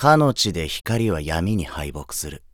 かの地で光は闇に敗北する。